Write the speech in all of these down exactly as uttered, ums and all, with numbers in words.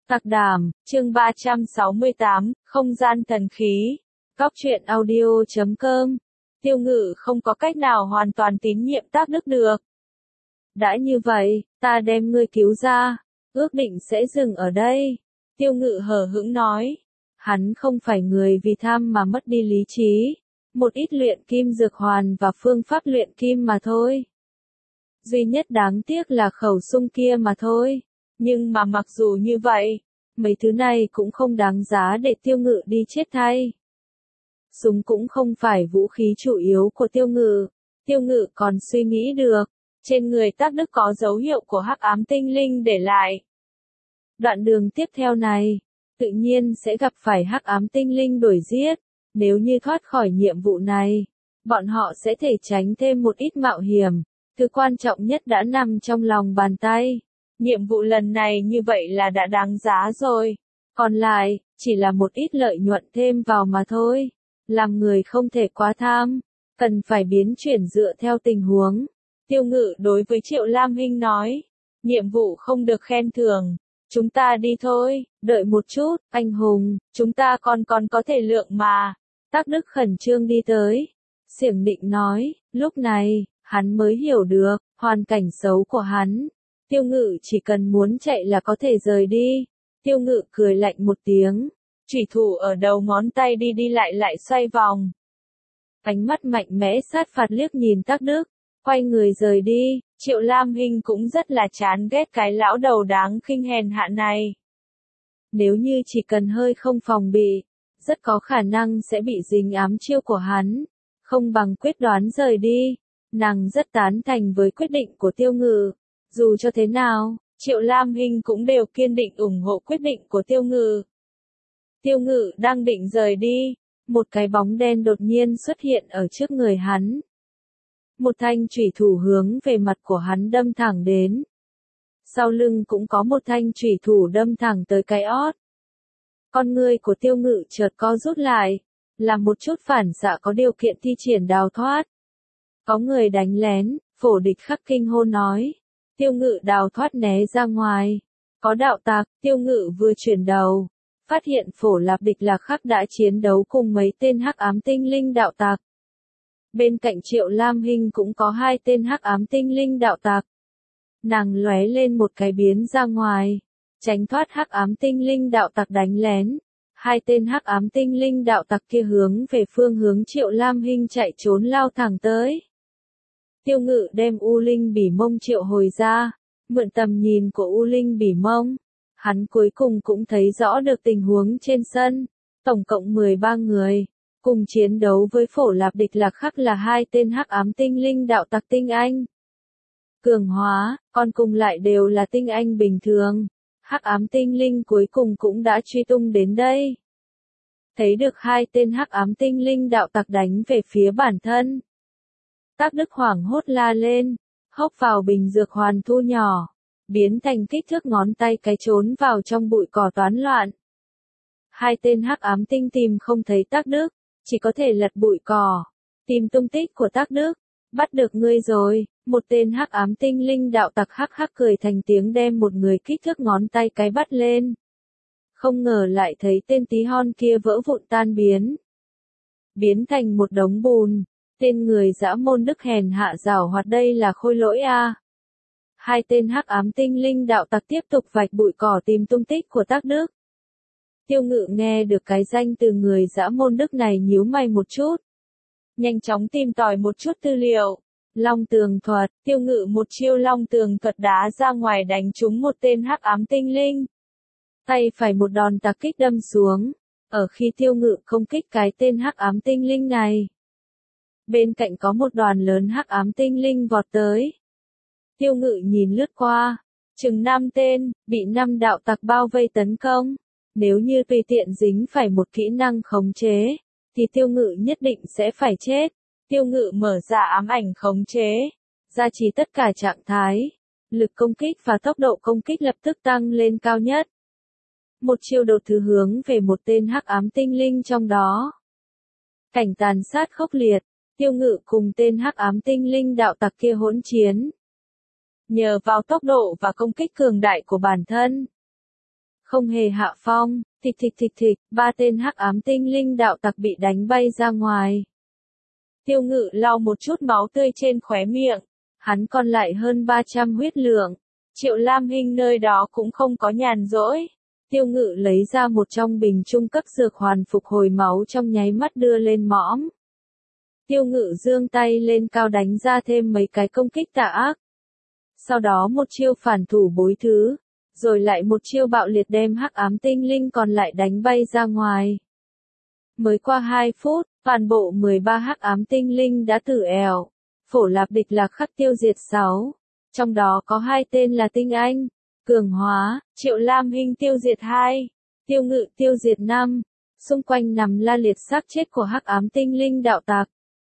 Tạc Đàm, chương ba trăm sáu mươi tám, không gian thần khí. Góc truyện audio chấm com. Tiêu Ngự không có cách nào hoàn toàn tín nhiệm Tác Đức được. Đã như vậy, ta đem ngươi cứu ra, ước định sẽ dừng ở đây. Tiêu Ngự hờ hững nói. Hắn không phải người vì tham mà mất đi lý trí. Một ít luyện kim dược hoàn và phương pháp luyện kim mà thôi. Duy nhất đáng tiếc là khẩu sung kia mà thôi. Nhưng mà mặc dù như vậy, mấy thứ này cũng không đáng giá để Tiêu Ngự đi chết thay. Súng cũng không phải vũ khí chủ yếu của Tiêu Ngự. Tiêu Ngự còn suy nghĩ được, trên người Tác Đức có dấu hiệu của hắc ám tinh linh để lại. Đoạn đường tiếp theo này, tự nhiên sẽ gặp phải hắc ám tinh linh đuổi giết. Nếu như thoát khỏi nhiệm vụ này, bọn họ sẽ thể tránh thêm một ít mạo hiểm. Thứ quan trọng nhất đã nằm trong lòng bàn tay. Nhiệm vụ lần này như vậy là đã đáng giá rồi. Còn lại, chỉ là một ít lợi nhuận thêm vào mà thôi. Làm người không thể quá tham, cần phải biến chuyển dựa theo tình huống. Tiêu Ngự đối với Triệu Lam Hinh nói, nhiệm vụ không được khen thưởng, chúng ta đi thôi, đợi một chút, anh hùng, chúng ta còn còn có thể lượng mà. Tác Đức khẩn trương đi tới, xiểng định nói, lúc này, hắn mới hiểu được, hoàn cảnh xấu của hắn. Tiêu Ngự chỉ cần muốn chạy là có thể rời đi. Tiêu Ngự cười lạnh một tiếng, chủy thủ ở đầu ngón tay đi đi lại lại xoay vòng. Ánh mắt mạnh mẽ sát phạt liếc nhìn Tác Đức, quay người rời đi. Triệu Lam Hinh cũng rất là chán ghét cái lão đầu đáng khinh hèn hạ này. Nếu như chỉ cần hơi không phòng bị, rất có khả năng sẽ bị dính ám chiêu của hắn. Không bằng quyết đoán rời đi. Nàng rất tán thành với quyết định của Tiêu Ngự. Dù cho thế nào, Triệu Lam Hinh cũng đều kiên định ủng hộ quyết định của Tiêu Ngự. Tiêu Ngự đang định rời đi, một cái bóng đen đột nhiên xuất hiện ở trước người hắn. Một thanh chủy thủ hướng về mặt của hắn đâm thẳng đến. Sau lưng cũng có một thanh chủy thủ đâm thẳng tới cái ót. Con ngươi của Tiêu Ngự chợt co rút lại, làm một chút phản xạ có điều kiện thi triển đào thoát. Có người đánh lén, Phổ Địch Khắc kinh hô nói. Tiêu Ngự đào thoát né ra ngoài. Có đạo tặc, Tiêu Ngự vừa chuyển đầu, phát hiện Phổ Lạp Địch Lạc Khắc đã chiến đấu cùng mấy tên hắc ám tinh linh đạo tặc. Bên cạnh Triệu Lam Hinh cũng có hai tên hắc ám tinh linh đạo tặc. Nàng lóe lên một cái biến ra ngoài, tránh thoát hắc ám tinh linh đạo tặc đánh lén. Hai tên hắc ám tinh linh đạo tặc kia hướng về phương hướng Triệu Lam Hinh chạy trốn lao thẳng tới. Tiêu Ngự đem U Linh Bỉ Mông triệu hồi ra, mượn tầm nhìn của U Linh Bỉ Mông, hắn cuối cùng cũng thấy rõ được tình huống trên sân. Tổng cộng mười ba người, cùng chiến đấu với Phổ Lạp Địch Lạc Khắc là hai tên hắc ám tinh linh đạo tặc tinh anh. Cường hóa, còn cùng lại đều là tinh anh bình thường. Hắc ám tinh linh cuối cùng cũng đã truy tung đến đây. Thấy được hai tên hắc ám tinh linh đạo tặc đánh về phía bản thân. Tác Đức hoảng hốt la lên, hốc vào bình dược hoàn thu nhỏ, biến thành kích thước ngón tay cái trốn vào trong bụi cỏ toán loạn. Hai tên hắc ám tinh tìm không thấy Tác Đức, chỉ có thể lật bụi cỏ, tìm tung tích của Tác Đức. Bắt được ngươi rồi, một tên hắc ám tinh linh đạo tặc hắc hắc cười thành tiếng đem một người kích thước ngón tay cái bắt lên. Không ngờ lại thấy tên tí hon kia vỡ vụn tan biến. Biến thành một đống bùn. Tên người dã môn đức hèn hạ giảo hoạt đây là khôi lỗi a. À. Hai tên hắc ám tinh linh đạo tặc tiếp tục vạch bụi cỏ tìm tung tích của Tác Đức. Tiêu Ngự nghe được cái danh từ người dã môn đức này nhíu mày một chút. Nhanh chóng tìm tòi một chút tư liệu. Long tường thuật, Tiêu Ngự một chiêu long tường thuật đá ra ngoài đánh trúng một tên hắc ám tinh linh. Tay phải một đòn tạc kích đâm xuống. Ở khi Tiêu Ngự công kích cái tên hắc ám tinh linh này, bên cạnh có một đoàn lớn hắc ám tinh linh vọt tới. Tiêu Ngự nhìn lướt qua, chừng năm tên, bị năm đạo tặc bao vây tấn công. Nếu như tùy tiện dính phải một kỹ năng khống chế, thì Tiêu Ngự nhất định sẽ phải chết. Tiêu Ngự mở ra ám ảnh khống chế, gia trì tất cả trạng thái, lực công kích và tốc độ công kích lập tức tăng lên cao nhất. Một chiêu đột thứ hướng về một tên hắc ám tinh linh trong đó. Cảnh tàn sát khốc liệt. Tiêu Ngự cùng tên hắc ám tinh linh đạo tặc kia hỗn chiến. Nhờ vào tốc độ và công kích cường đại của bản thân, không hề hạ phong, thịch thịch thịch thịch, ba tên hắc ám tinh linh đạo tặc bị đánh bay ra ngoài. Tiêu Ngự lau một chút máu tươi trên khóe miệng, hắn còn lại hơn ba trăm huyết lượng. Triệu Lam Hinh nơi đó cũng không có nhàn rỗi. Tiêu Ngự lấy ra một trong bình trung cấp dược hoàn phục hồi máu trong nháy mắt đưa lên mõm. Tiêu Ngự giương tay lên cao đánh ra thêm mấy cái công kích tà ác. Sau đó một chiêu phản thủ bối thứ, rồi lại một chiêu bạo liệt đem hắc ám tinh linh còn lại đánh bay ra ngoài. Mới qua hai phút, toàn bộ mười ba hắc ám tinh linh đã tử èo. Phổ Lạp Địch Lạc Khắc tiêu diệt sáu. Trong đó có hai tên là Tinh Anh, Cường Hóa, Triệu Lam Hinh tiêu diệt hai, Tiêu Ngự tiêu diệt năm. Xung quanh nằm la liệt xác chết của hắc ám tinh linh đạo tặc.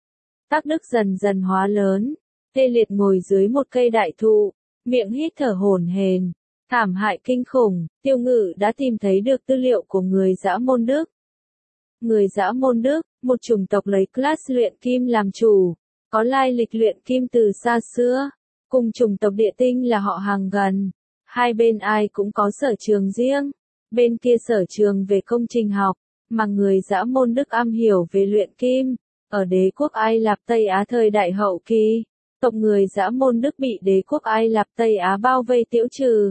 Tác Đức dần dần hóa lớn, tê liệt ngồi dưới một cây đại thụ, miệng hít thở hổn hển, thảm hại kinh khủng. Tiêu Ngự đã tìm thấy được tư liệu của người Dã Môn Đức. Người Dã Môn Đức, một chủng tộc lấy class luyện kim làm chủ, có lai lịch luyện kim từ xa xưa, cùng chủng tộc Địa Tinh là họ hàng gần. Hai bên ai cũng có sở trường riêng, bên kia sở trường về công trình học, mà người Dã Môn Đức am hiểu về luyện kim. Ở đế quốc Ai Lạp Tây Á thời đại hậu kỳ, tộc người Dã Môn Đức bị đế quốc Ai Lạp Tây Á bao vây tiễu trừ.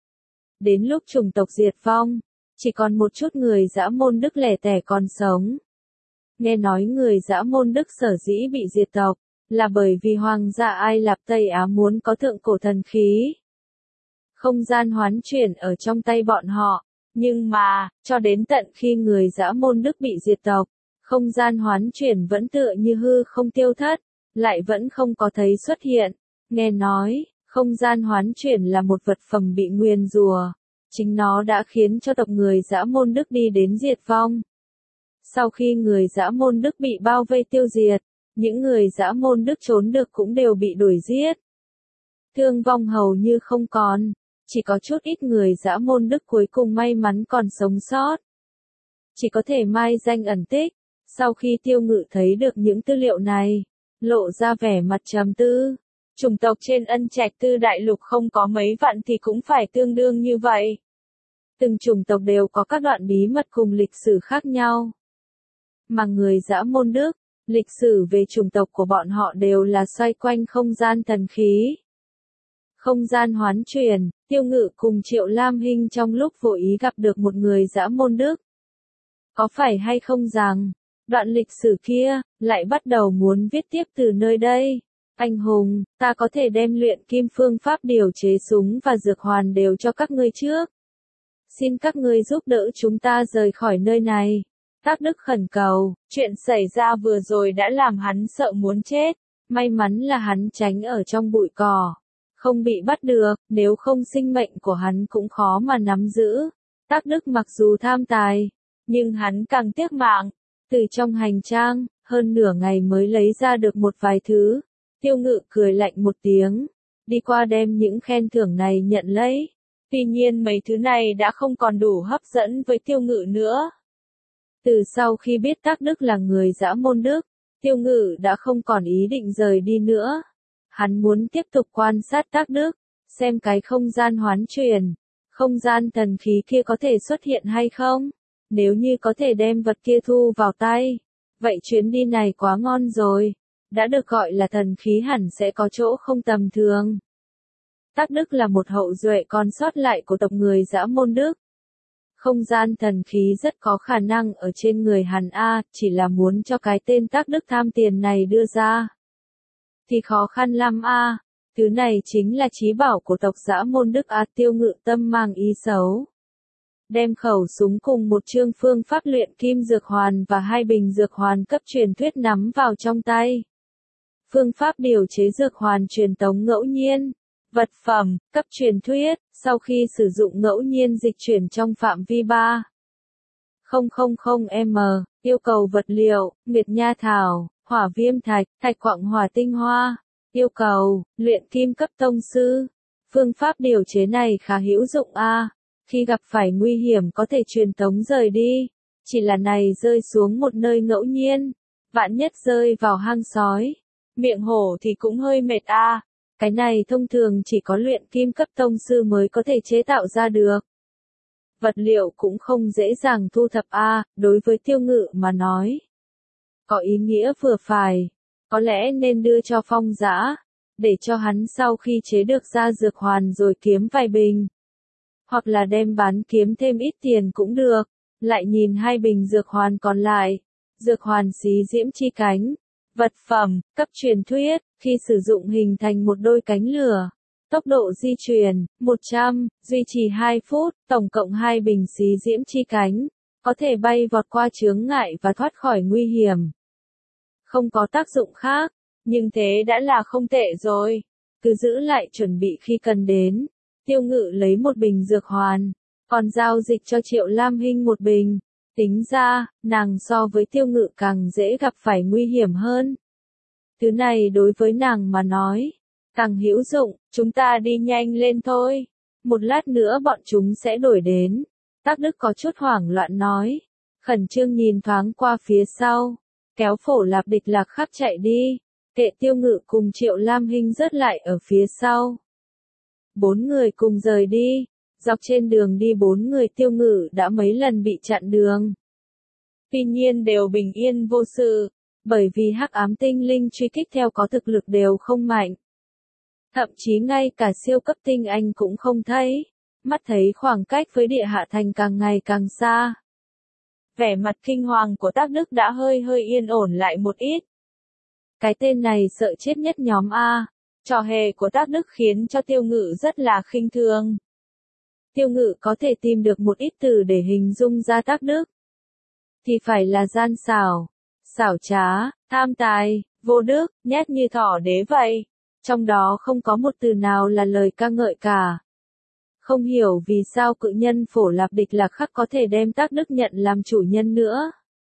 Đến lúc chủng tộc diệt vong, chỉ còn một chút người Dã Môn Đức lẻ tẻ còn sống. Nghe nói người Dã Môn Đức sở dĩ bị diệt tộc, là bởi vì hoàng gia Ai Lạp Tây Á muốn có thượng cổ thần khí. Không gian hoán chuyển ở trong tay bọn họ, nhưng mà, cho đến tận khi người Dã Môn Đức bị diệt tộc, không gian hoán chuyển vẫn tựa như hư không tiêu thất, lại vẫn không có thấy xuất hiện. Nghe nói, không gian hoán chuyển là một vật phẩm bị nguyền rủa, chính nó đã khiến cho tộc người Dã Môn Đức đi đến diệt vong. Sau khi người Dã Môn Đức bị bao vây tiêu diệt, những người Dã Môn Đức trốn được cũng đều bị đuổi giết. Thương vong hầu như không còn, chỉ có chút ít người Dã Môn Đức cuối cùng may mắn còn sống sót. Chỉ có thể mai danh ẩn tích. Sau khi Tiêu Ngự thấy được những tư liệu này, lộ ra vẻ mặt trầm tư. Chủng tộc trên Ân Trạch Tư đại lục không có mấy vạn thì cũng phải tương đương như vậy. Từng chủng tộc đều có các đoạn bí mật cùng lịch sử khác nhau. Mà người Dã Môn Đức, lịch sử về chủng tộc của bọn họ đều là xoay quanh không gian thần khí. Không gian hoán chuyển, Tiêu Ngự cùng Triệu Lam Hinh trong lúc vô ý gặp được một người Dã Môn Đức. Có phải hay không rằng, đoạn lịch sử kia, lại bắt đầu muốn viết tiếp từ nơi đây. Anh hùng, ta có thể đem luyện kim phương pháp điều chế súng và dược hoàn đều cho các ngươi trước. Xin các ngươi giúp đỡ chúng ta rời khỏi nơi này. Tác Đức khẩn cầu, chuyện xảy ra vừa rồi đã làm hắn sợ muốn chết. May mắn là hắn tránh ở trong bụi cỏ, không bị bắt được, nếu không sinh mệnh của hắn cũng khó mà nắm giữ. Tác Đức mặc dù tham tài, nhưng hắn càng tiếc mạng. Từ trong hành trang, hơn nửa ngày mới lấy ra được một vài thứ. Tiêu Ngự cười lạnh một tiếng, đi qua đem những khen thưởng này nhận lấy. Tuy nhiên mấy thứ này đã không còn đủ hấp dẫn với Tiêu Ngự nữa. Từ sau khi biết Tác Đức là người Dã Môn Đức, Tiêu Ngự đã không còn ý định rời đi nữa. Hắn muốn tiếp tục quan sát Tác Đức, xem cái không gian hoán chuyển, không gian thần khí kia có thể xuất hiện hay không. Nếu như có thể đem vật kia thu vào tay, vậy chuyến đi này quá ngon rồi. Đã được gọi là thần khí hẳn sẽ có chỗ không tầm thường. Tác Đức là một hậu duệ còn sót lại của tộc người Dã Môn Đức. Không gian thần khí rất có khả năng ở trên người hắn A, chỉ là muốn cho cái tên Tác Đức tham tiền này đưa ra. Thì khó khăn lắm A, thứ này chính là chí bảo của tộc Dã Môn Đức A. Tiêu Ngự tâm mang ý xấu. Đem khẩu súng cùng một chương phương pháp luyện kim dược hoàn và hai bình dược hoàn cấp truyền thuyết nắm vào trong tay. Phương pháp điều chế dược hoàn truyền tống ngẫu nhiên. Vật phẩm, cấp truyền thuyết, sau khi sử dụng ngẫu nhiên dịch chuyển trong phạm vi ba nghìn m, yêu cầu vật liệu, nguyệt nha thảo, hỏa viêm thạch, thạch quặng hỏa tinh hoa. Yêu cầu, luyện kim cấp tông sư. Phương pháp điều chế này khá hữu dụng A. Khi gặp phải nguy hiểm có thể truyền tống rời đi. Chỉ là này rơi xuống một nơi ngẫu nhiên. Vạn nhất rơi vào hang sói, miệng hổ thì cũng hơi mệt A. Cái này thông thường chỉ có luyện kim cấp tông sư mới có thể chế tạo ra được. vật liệu cũng không dễ dàng thu thập a, đối với Tiêu Ngự mà nói. Có ý nghĩa vừa phải, có lẽ nên đưa cho Phong Dã, để cho hắn sau khi chế được ra dược hoàn rồi kiếm vài bình. Hoặc là đem bán kiếm thêm ít tiền cũng được, lại nhìn hai bình dược hoàn còn lại. Dược hoàn xí diễm chi cánh, vật phẩm, cấp truyền thuyết, khi sử dụng hình thành một đôi cánh lửa. Tốc độ di chuyển, một trăm, duy trì hai phút, tổng cộng hai bình xí diễm chi cánh, có thể bay vọt qua chướng ngại và thoát khỏi nguy hiểm. Không có tác dụng khác, nhưng thế đã là không tệ rồi, cứ giữ lại chuẩn bị khi cần đến. Tiêu Ngự lấy một bình dược hoàn, còn giao dịch cho Triệu Lam Hinh một bình. Tính ra, nàng so với Tiêu Ngự càng dễ gặp phải nguy hiểm hơn. Thứ này đối với nàng mà nói, càng hữu dụng, chúng ta đi nhanh lên thôi. Một lát nữa bọn chúng sẽ đuổi đến. Tác Đức có chút hoảng loạn nói. Khẩn trương nhìn thoáng qua phía sau. Kéo Phổ Lạp Địch Lạc Khắc chạy đi. Kệ Tiêu Ngự cùng Triệu Lam Hinh rớt lại ở phía sau. Bốn người cùng rời đi. Dọc trên đường đi bốn người Tiêu Ngự đã mấy lần bị chặn đường. Tuy nhiên đều bình yên vô sự, bởi vì hắc ám tinh linh truy kích theo có thực lực đều không mạnh. Thậm chí ngay cả siêu cấp tinh anh cũng không thấy, mắt thấy khoảng cách với địa hạ thành càng ngày càng xa. Vẻ mặt kinh hoàng của Tác Đức đã hơi hơi yên ổn lại một ít. Cái tên này sợ chết nhất nhóm A, trò hề của Tác Đức khiến cho Tiêu Ngự rất là khinh thường. Tiêu Ngự có thể tìm được một ít từ để hình dung ra Tác Đức. Thì phải là gian xảo, xảo trá, tham tài, vô đức, nhát như thỏ đế vậy. Trong đó không có một từ nào là lời ca ngợi cả. Không hiểu vì sao cự nhân Phổ Lạp Địch Lạc Khắc có thể đem Tác Đức nhận làm chủ nhân nữa.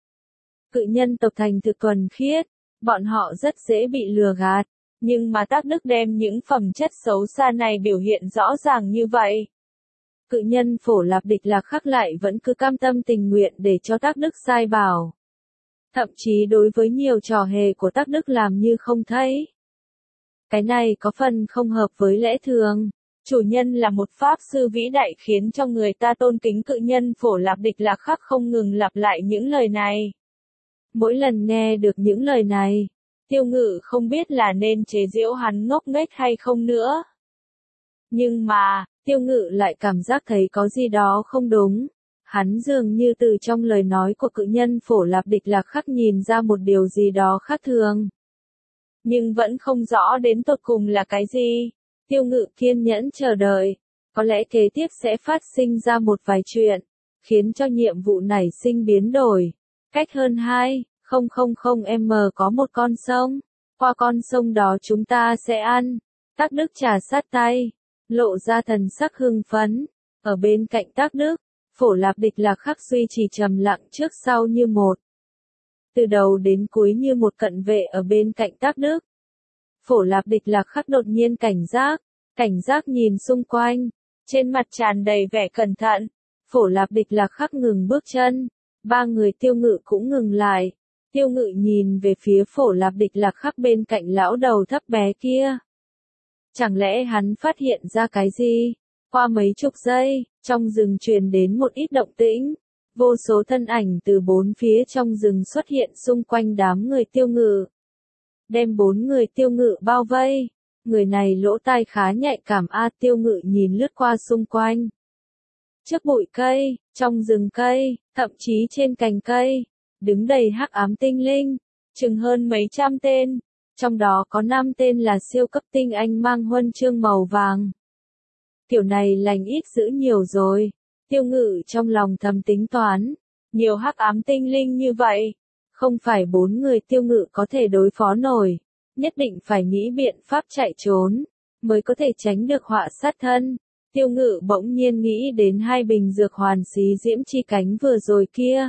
Cự nhân tộc thành thực thuần khiết, bọn họ rất dễ bị lừa gạt, nhưng mà Tác Đức đem những phẩm chất xấu xa này biểu hiện rõ ràng như vậy. Cự nhân Phổ Lạp Địch Lạc Khắc lại vẫn cứ cam tâm tình nguyện để cho Tác Đức sai bảo. Thậm chí đối với nhiều trò hề của Tác Đức làm như không thấy. Cái này có phần không hợp với lẽ thường. Chủ nhân là một pháp sư vĩ đại khiến cho người ta tôn kính. Cự nhân Phổ Lạp Địch Lạc Khắc không ngừng lặp lại những lời này. Mỗi lần nghe được những lời này, Tiêu Ngự không biết là nên chế giễu hắn ngốc nghếch hay không nữa. Nhưng mà, Tiêu Ngự lại cảm giác thấy có gì đó không đúng. Hắn dường như từ trong lời nói của cự nhân Phổ Lạp Địch Lạc Khắc nhìn ra một điều gì đó khác thường. Nhưng vẫn không rõ đến tột cùng là cái gì. Tiêu Ngự kiên nhẫn chờ đợi. Có lẽ kế tiếp sẽ phát sinh ra một vài chuyện, khiến cho nhiệm vụ nảy sinh biến đổi. Cách hơn hai nghìn m có một con sông. Qua con sông đó chúng ta sẽ ăn. Tác Đức trà sát tay, lộ ra thần sắc hưng phấn. Ở bên cạnh Tác Đức, Phổ Lạp Địch Lạc Khắc duy trì trầm lặng trước sau như một. Từ đầu đến cuối như một cận vệ ở bên cạnh Tác Đức. Phổ Lạp Địch Lạc Khắc đột nhiên cảnh giác, cảnh giác nhìn xung quanh, trên mặt tràn đầy vẻ cẩn thận. Phổ Lạp Địch Lạc Khắc ngừng bước chân, ba người Tiêu Ngự cũng ngừng lại. Tiêu Ngự nhìn về phía Phổ Lạp Địch Lạc Khắc bên cạnh lão đầu thấp bé kia. Chẳng lẽ hắn phát hiện ra cái gì? Qua mấy chục giây, trong rừng truyền đến một ít động tĩnh. Vô số thân ảnh từ bốn phía trong rừng xuất hiện xung quanh đám người Tiêu Ngự. Đem bốn người Tiêu Ngự bao vây. Người này lỗ tai khá nhạy cảm a. Tiêu Ngự nhìn lướt qua xung quanh. Trước bụi cây, trong rừng cây, thậm chí trên cành cây, đứng đầy hắc ám tinh linh, chừng hơn mấy trăm tên. Trong đó có năm tên là siêu cấp tinh anh mang huân chương màu vàng. Kiểu này lành ít dữ nhiều rồi. Tiêu Ngự trong lòng thầm tính toán. Nhiều hắc ám tinh linh như vậy. Không phải bốn người Tiêu Ngự có thể đối phó nổi. Nhất định phải nghĩ biện pháp chạy trốn. Mới có thể tránh được họa sát thân. Tiêu Ngự bỗng nhiên nghĩ đến hai bình dược hoàn xí diễm chi cánh vừa rồi kia.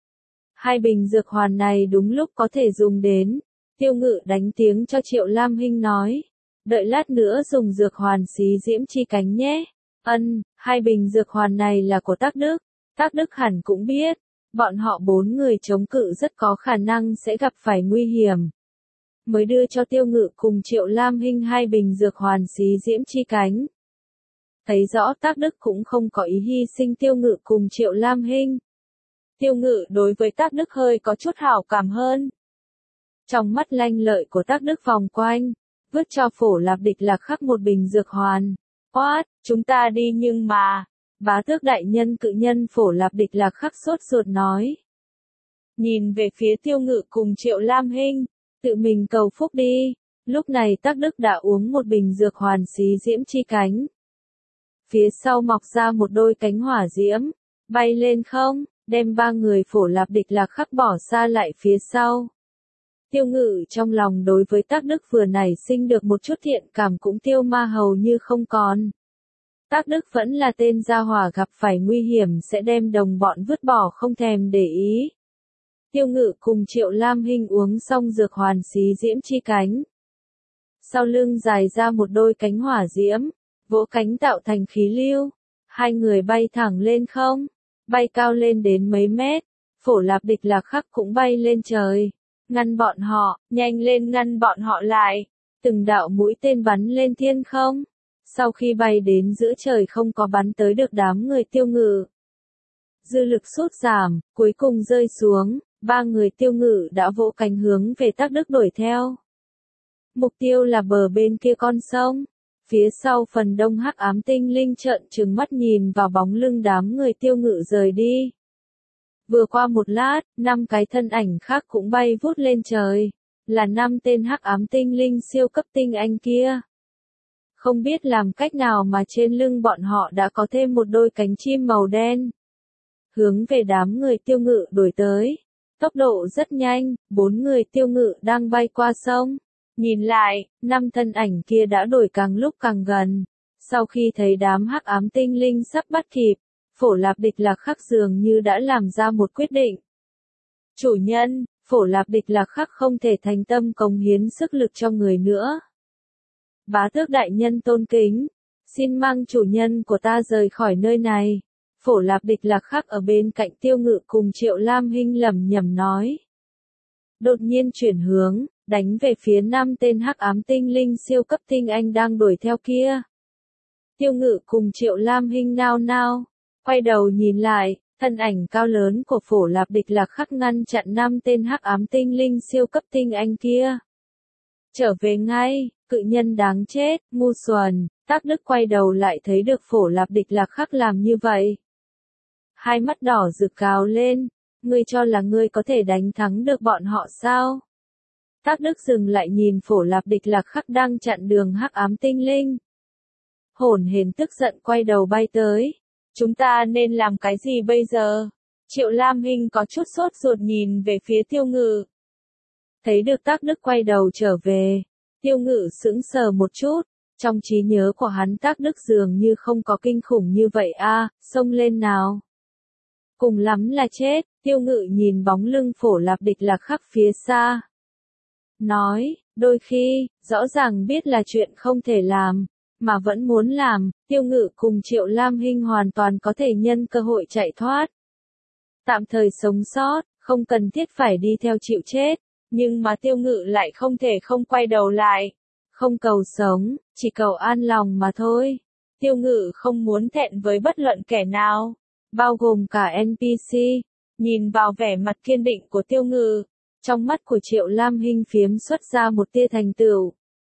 Hai bình dược hoàn này đúng lúc có thể dùng đến. Tiêu Ngự đánh tiếng cho Triệu Lam Hinh nói. Đợi lát nữa dùng dược hoàn xí diễm chi cánh nhé. Ân, hai bình dược hoàn này là của Tác Đức. Tác Đức hẳn cũng biết. Bọn họ bốn người chống cự rất có khả năng sẽ gặp phải nguy hiểm. Mới đưa cho Tiêu Ngự cùng Triệu Lam Hinh hai bình dược hoàn xí diễm chi cánh. Thấy rõ Tác Đức cũng không có ý hy sinh Tiêu Ngự cùng Triệu Lam Hinh. Tiêu Ngự đối với Tác Đức hơi có chút hảo cảm hơn. Trong mắt lanh lợi của Tác Đức vòng quanh, vứt cho Phổ Lạp Địch Lạc Khắc một bình dược hoàn. What, chúng ta đi nhưng mà, bá tước đại nhân cự nhân Phổ Lạp Địch Lạc Khắc sốt ruột nói. Nhìn về phía Tiêu Ngự cùng Triệu Lam Hinh, tự mình cầu phúc đi. Lúc này Tác Đức đã uống một bình dược hoàn xí diễm chi cánh. Phía sau mọc ra một đôi cánh hỏa diễm, bay lên không, đem ba người Phổ Lạp Địch Lạc Khắc bỏ xa lại phía sau. Tiêu Ngự trong lòng đối với Tác Đức vừa nảy sinh được một chút thiện cảm cũng tiêu ma hầu như không còn. Tác Đức vẫn là tên gia hỏa gặp phải nguy hiểm sẽ đem đồng bọn vứt bỏ không thèm để ý. Tiêu Ngự cùng Triệu Lam Hinh uống xong dược hoàn xí diễm chi cánh. Sau lưng dài ra một đôi cánh hỏa diễm, vỗ cánh tạo thành khí lưu. Hai người bay thẳng lên không, bay cao lên đến mấy mét. Phổ Lạp Địch Lạc Khắc cũng bay lên trời. Ngăn bọn họ, nhanh lên ngăn bọn họ lại. Từng đạo mũi tên bắn lên thiên không. Sau khi bay đến giữa trời không có bắn tới được đám người Tiêu Ngự. Dư lực sút giảm, cuối cùng rơi xuống, ba người Tiêu Ngự đã vỗ cánh hướng về Tác Đức đuổi theo. Mục tiêu là bờ bên kia con sông. Phía sau phần đông hắc ám tinh linh trợn trừng mắt nhìn vào bóng lưng đám người Tiêu Ngự rời đi. Vừa qua một lát, năm cái thân ảnh khác cũng bay vút lên trời. Là năm tên hắc ám tinh linh siêu cấp tinh anh kia. Không biết làm cách nào mà trên lưng bọn họ đã có thêm một đôi cánh chim màu đen. Hướng về đám người Tiêu Ngự đuổi tới. Tốc độ rất nhanh, bốn người Tiêu Ngự đang bay qua sông. Nhìn lại, năm thân ảnh kia đã đuổi càng lúc càng gần. Sau khi thấy đám hắc ám tinh linh sắp bắt kịp, Phổ Lạp Địch Lạc Khắc dường như đã làm ra một quyết định. Chủ nhân, Phổ Lạp Địch Lạc Khắc không thể thành tâm cống hiến sức lực cho người nữa. Bá tước đại nhân tôn kính, xin mang chủ nhân của ta rời khỏi nơi này. Phổ Lạp Địch Lạc Khắc ở bên cạnh Tiêu Ngự cùng Triệu Lam Hinh lẩm nhẩm nói. Đột nhiên chuyển hướng, đánh về phía năm tên hắc ám tinh linh siêu cấp tinh anh đang đuổi theo kia. Tiêu Ngự cùng Triệu Lam Hinh nao nao, quay đầu nhìn lại, thân ảnh cao lớn của Phổ Lạp Địch Lạc Khắc ngăn chặn năm tên hắc ám tinh linh siêu cấp tinh anh kia. Trở về ngay, cự nhân đáng chết, ngu xuẩn. Tác Đức quay đầu lại thấy được Phổ Lạp Địch Lạc Khắc làm như vậy. Hai mắt đỏ rực cao lên, ngươi cho là ngươi có thể đánh thắng được bọn họ sao? Tác Đức dừng lại nhìn Phổ Lạp Địch Lạc Khắc đang chặn đường hắc ám tinh linh. Hổn hển tức giận quay đầu bay tới. Chúng ta nên làm cái gì bây giờ? Triệu Lam Hinh có chút sốt ruột nhìn về phía Tiêu Ngự. Thấy được Tác Đức quay đầu trở về, Tiêu Ngự sững sờ một chút, trong trí nhớ của hắn Tác Đức dường như không có kinh khủng như vậy a, xông lên nào. Cùng lắm là chết, Tiêu Ngự nhìn bóng lưng Phổ Lạp Địch Lạc Khắc phía xa. Nói, đôi khi, rõ ràng biết là chuyện không thể làm, mà vẫn muốn làm, Tiêu Ngự cùng Triệu Lam Hinh hoàn toàn có thể nhân cơ hội chạy thoát. Tạm thời sống sót, không cần thiết phải đi theo chịu chết, nhưng mà Tiêu Ngự lại không thể không quay đầu lại. Không cầu sống, chỉ cầu an lòng mà thôi. Tiêu Ngự không muốn thẹn với bất luận kẻ nào, bao gồm cả en pê xê. Nhìn vào vẻ mặt kiên định của Tiêu Ngự, trong mắt của Triệu Lam Hinh phiếm xuất ra một tia thành tựu.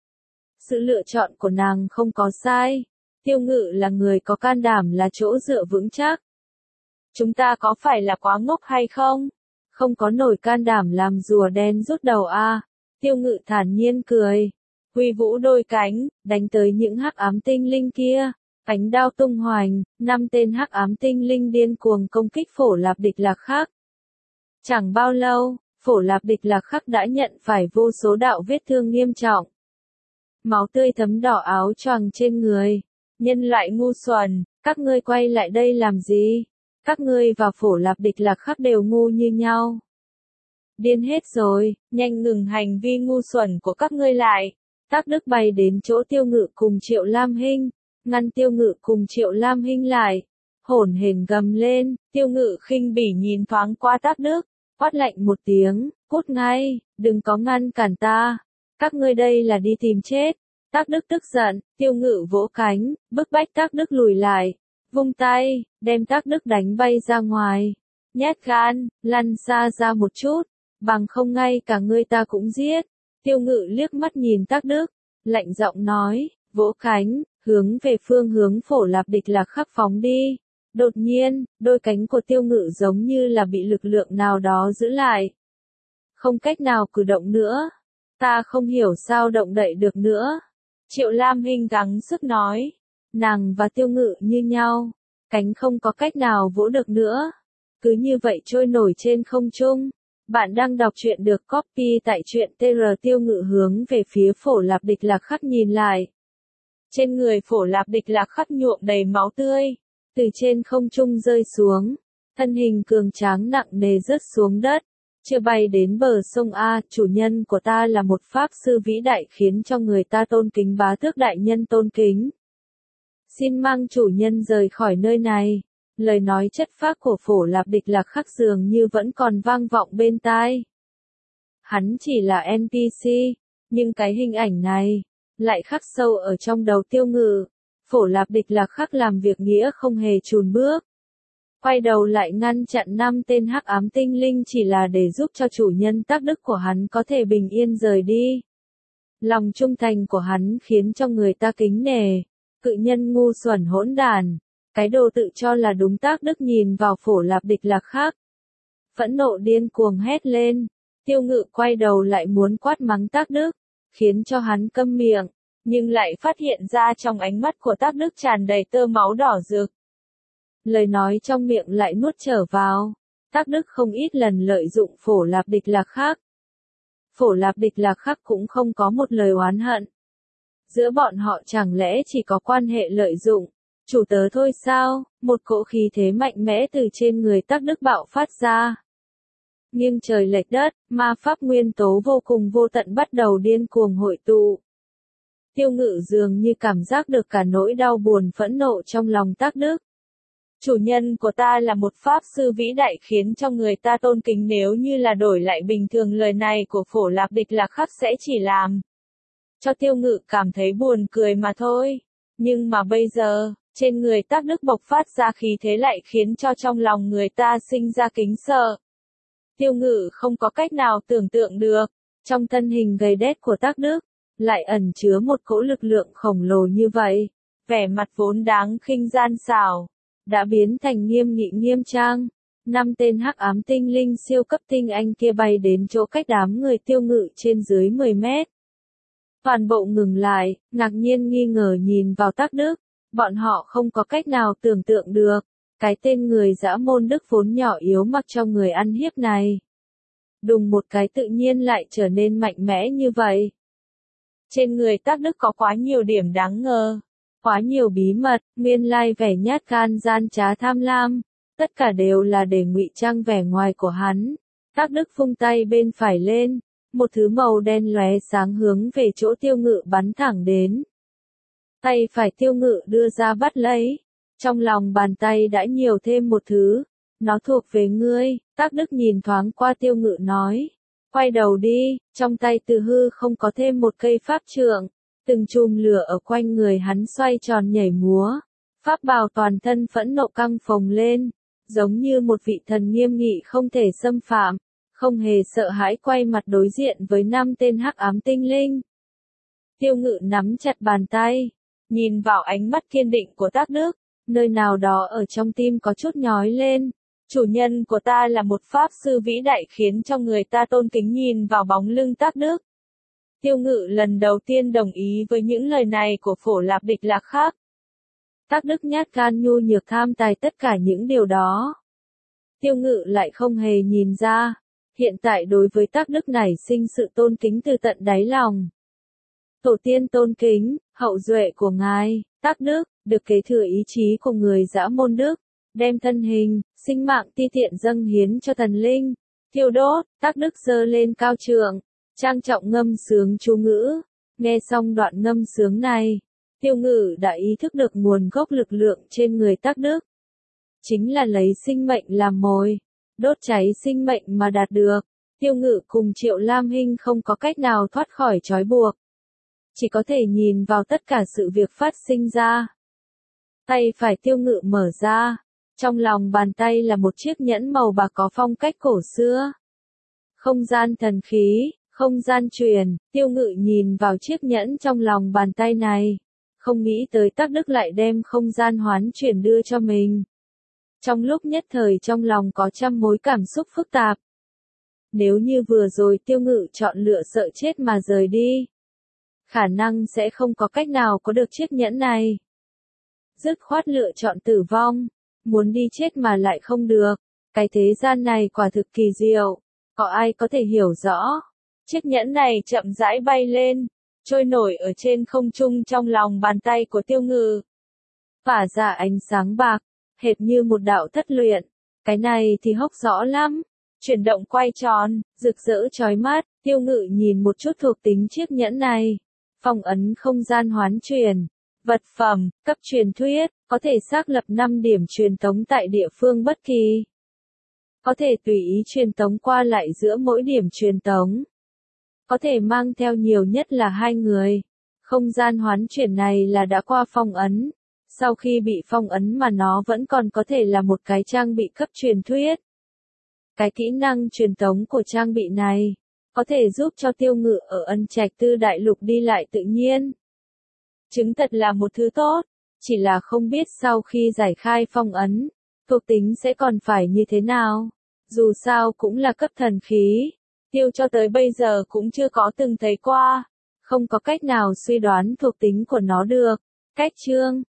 Sự lựa chọn của nàng không có sai. Tiêu Ngự là người có can đảm là chỗ dựa vững chắc. Chúng ta có phải là quá ngốc hay không? Không có nổi can đảm làm rùa đen rút đầu a. À. Tiêu Ngự thản nhiên cười. Huy vũ đôi cánh, đánh tới những hắc ám tinh linh kia. Cánh đao tung hoành, năm tên hắc ám tinh linh điên cuồng công kích Phổ Lạp Địch Lạc Khắc. Chẳng bao lâu, Phổ Lạp Địch Lạc Khắc đã nhận phải vô số đạo vết thương nghiêm trọng. Máu tươi thấm đỏ áo choàng trên người. Nhân loại ngu xuẩn, các ngươi quay lại đây làm gì? Các ngươi và Phổ Lạp Địch Lạc Khắc đều ngu như nhau. Điên hết rồi, nhanh ngừng hành vi ngu xuẩn của các ngươi lại. Tác Đức bay đến chỗ Tiêu Ngự cùng Triệu Lam Hinh, ngăn Tiêu Ngự cùng Triệu Lam Hinh lại. Hổn hển gầm lên, Tiêu Ngự khinh bỉ nhìn thoáng qua Tác Đức, quát lạnh một tiếng, cút ngay, đừng có ngăn cản ta. Các ngươi đây là đi tìm chết. Tác Đức tức giận, Tiêu Ngự vỗ cánh, bức bách Tác Đức lùi lại, vung tay, đem Tác Đức đánh bay ra ngoài. Nhát gan, lăn xa ra một chút, bằng không ngay cả ngươi ta cũng giết. Tiêu Ngự liếc mắt nhìn Tác Đức, lạnh giọng nói, vỗ cánh, hướng về phương hướng Phổ Lạp Địch Lạc Khắc phóng đi. Đột nhiên, đôi cánh của Tiêu Ngự giống như là bị lực lượng nào đó giữ lại. Không cách nào cử động nữa. Ta không hiểu sao động đậy được nữa. Triệu Lam Hinh gắng sức nói. Nàng và Tiêu Ngự như nhau. Cánh không có cách nào vỗ được nữa. Cứ như vậy trôi nổi trên không trung. Bạn đang đọc truyện được copy tại truyện tê rờ. Tiêu Ngự hướng về phía Phổ Lạp Địch Lạc Khắc nhìn lại. Trên người Phổ Lạp Địch Lạc Khắc nhuộm đầy máu tươi. Từ trên không trung rơi xuống. Thân hình cường tráng nặng nề rớt xuống đất. Chưa bay đến bờ sông A, chủ nhân của ta là một pháp sư vĩ đại khiến cho người ta tôn kính, bá tước đại nhân tôn kính. Xin mang chủ nhân rời khỏi nơi này. Lời nói chất phác của Phổ Lạp Địch Lạc Khắc dường như vẫn còn vang vọng bên tai. Hắn chỉ là en pê xê, nhưng cái hình ảnh này lại khắc sâu ở trong đầu Tiêu Ngự. Phổ Lạp Địch Lạc Khắc làm việc nghĩa không hề chùn bước. Quay đầu lại ngăn chặn năm tên hắc ám tinh linh chỉ là để giúp cho chủ nhân Tác Đức của hắn có thể bình yên rời đi. Lòng trung thành của hắn khiến cho người ta kính nể. Cự nhân ngu xuẩn hỗn đản. Cái đồ tự cho là đúng. Tác Đức nhìn vào Phổ Lạp Địch Lạc Khắc. Phẫn nộ điên cuồng hét lên. Tiêu Ngự quay đầu lại muốn quát mắng Tác Đức, khiến cho hắn câm miệng, nhưng lại phát hiện ra trong ánh mắt của Tác Đức tràn đầy tơ máu đỏ rực. Lời nói trong miệng lại nuốt trở vào. Tác Đức không ít lần lợi dụng Phổ Lạp Địch Lạc Khắc. Phổ Lạp Địch Lạc Khắc cũng không có một lời oán hận. Giữa bọn họ chẳng lẽ chỉ có quan hệ lợi dụng, chủ tớ thôi sao? Một cỗ khí thế mạnh mẽ từ trên người Tác Đức bạo phát ra. Nghiêng trời lệch đất, ma pháp nguyên tố vô cùng vô tận bắt đầu điên cuồng hội tụ. Tiêu Ngự dường như cảm giác được cả nỗi đau buồn phẫn nộ trong lòng Tác Đức. Chủ nhân của ta là một pháp sư vĩ đại khiến cho người ta tôn kính, nếu như là đổi lại bình thường lời này của Phổ Lạp Địch Lạc Khắc sẽ chỉ làm cho Tiêu Ngự cảm thấy buồn cười mà thôi. Nhưng mà bây giờ, trên người Tác Đức bộc phát ra khí thế lại khiến cho trong lòng người ta sinh ra kính sợ. Tiêu Ngự không có cách nào tưởng tượng được, trong thân hình gầy đét của Tác Đức, lại ẩn chứa một cỗ lực lượng khổng lồ như vậy. Vẻ mặt vốn đáng khinh gian xảo, đã biến thành nghiêm nghị nghiêm trang. Năm tên hắc ám tinh linh siêu cấp tinh anh kia bay đến chỗ cách đám người Tiêu Ngự trên dưới mười mét. Toàn bộ ngừng lại, ngạc nhiên nghi ngờ nhìn vào Tác Đức. Bọn họ không có cách nào tưởng tượng được, cái tên người dã môn Đức vốn nhỏ yếu mặc cho người ăn hiếp này. Đùng một cái tự nhiên lại trở nên mạnh mẽ như vậy. Trên người Tác Đức có quá nhiều điểm đáng ngờ, quá nhiều bí mật, nguyên lai vẻ nhát gan gian trá tham lam, tất cả đều là để ngụy trang vẻ ngoài của hắn. Tác Đức vung tay bên phải lên, một thứ màu đen lóe sáng hướng về chỗ Tiêu Ngự bắn thẳng đến. Tay phải Tiêu Ngự đưa ra bắt lấy, trong lòng bàn tay đã nhiều thêm một thứ, nó thuộc về ngươi. Tác Đức nhìn thoáng qua Tiêu Ngự nói, quay đầu đi. Trong tay từ hư không có thêm một cây pháp trượng, từng chùm lửa ở quanh người hắn xoay tròn nhảy múa, pháp bào toàn thân phẫn nộ căng phồng lên, giống như một vị thần nghiêm nghị không thể xâm phạm, không hề sợ hãi quay mặt đối diện với năm tên hắc ám tinh linh. Tiêu Ngự nắm chặt bàn tay, nhìn vào ánh mắt kiên định của Tác Đức, nơi nào đó ở trong tim có chút nhói lên. Chủ nhân của ta là một pháp sư vĩ đại khiến cho người ta tôn kính. Nhìn vào bóng lưng Tác Đức, Tiêu Ngự lần đầu tiên đồng ý với những lời này của Phổ Lạp Địch Lạc Khắc. Tác Đức nhát gan nhu nhược tham tài tất cả những điều đó. Tiêu Ngự lại không hề nhìn ra, hiện tại đối với Tác Đức nảy sinh sự tôn kính từ tận đáy lòng. Tổ tiên tôn kính, hậu duệ của ngài, Tác Đức, được kế thừa ý chí của người dã môn Đức, đem thân hình, sinh mạng ti tiện dâng hiến cho thần linh. Thiêu đốt. Tác Đức giơ lên cao trượng, trang trọng ngâm sướng chú ngữ. Nghe xong đoạn ngâm sướng này, Tiêu Ngự đã ý thức được nguồn gốc lực lượng trên người Tác Đức. Chính là lấy sinh mệnh làm mồi, đốt cháy sinh mệnh mà đạt được. Tiêu Ngự cùng Triệu Lam Hinh không có cách nào thoát khỏi trói buộc. chỉ có thể nhìn vào tất cả sự việc phát sinh ra. Tay phải Tiêu Ngự mở ra, trong lòng bàn tay là một chiếc nhẫn màu bạc có phong cách cổ xưa. Không gian thần khí, không gian truyền, Tiêu Ngự nhìn vào chiếc nhẫn trong lòng bàn tay này. Không nghĩ tới Tắc Đức lại đem không gian hoán chuyển đưa cho mình. Trong lúc nhất thời trong lòng có trăm mối cảm xúc phức tạp. Nếu như vừa rồi Tiêu Ngự chọn lựa sợ chết mà rời đi, khả năng sẽ không có cách nào có được chiếc nhẫn này. Dứt khoát lựa chọn tử vong, muốn đi chết mà lại không được. Cái thế gian này quả thực kỳ diệu, có ai có thể hiểu rõ. Chiếc nhẫn này chậm rãi bay lên, trôi nổi ở trên không trung trong lòng bàn tay của Tiêu Ngự. Phả ra ánh sáng bạc, hệt như một đạo thất luyện. Cái này thì hốc rõ lắm, chuyển động quay tròn, rực rỡ chói mắt. Tiêu Ngự nhìn một chút thuộc tính chiếc nhẫn này. Phong ấn không gian hoán truyền, vật phẩm, cấp truyền thuyết, có thể xác lập năm điểm truyền tống tại địa phương bất kỳ. Có thể tùy ý truyền tống qua lại giữa mỗi điểm truyền tống. Có thể mang theo nhiều nhất là hai người. Không gian hoán chuyển này là đã qua phong ấn. Sau khi bị phong ấn mà nó vẫn còn có thể là một cái trang bị cấp truyền thuyết. Cái kỹ năng truyền tống của trang bị này có thể giúp cho Tiêu Ngự ở Ân Trạch Tư Đại Lục đi lại tự nhiên. Chứng thật là một thứ tốt, chỉ là không biết sau khi giải khai phong ấn, thuộc tính sẽ còn phải như thế nào. Dù sao cũng là cấp thần khí, Tiêu cho tới bây giờ cũng chưa có từng thấy qua, không có cách nào suy đoán thuộc tính của nó được. Cách chương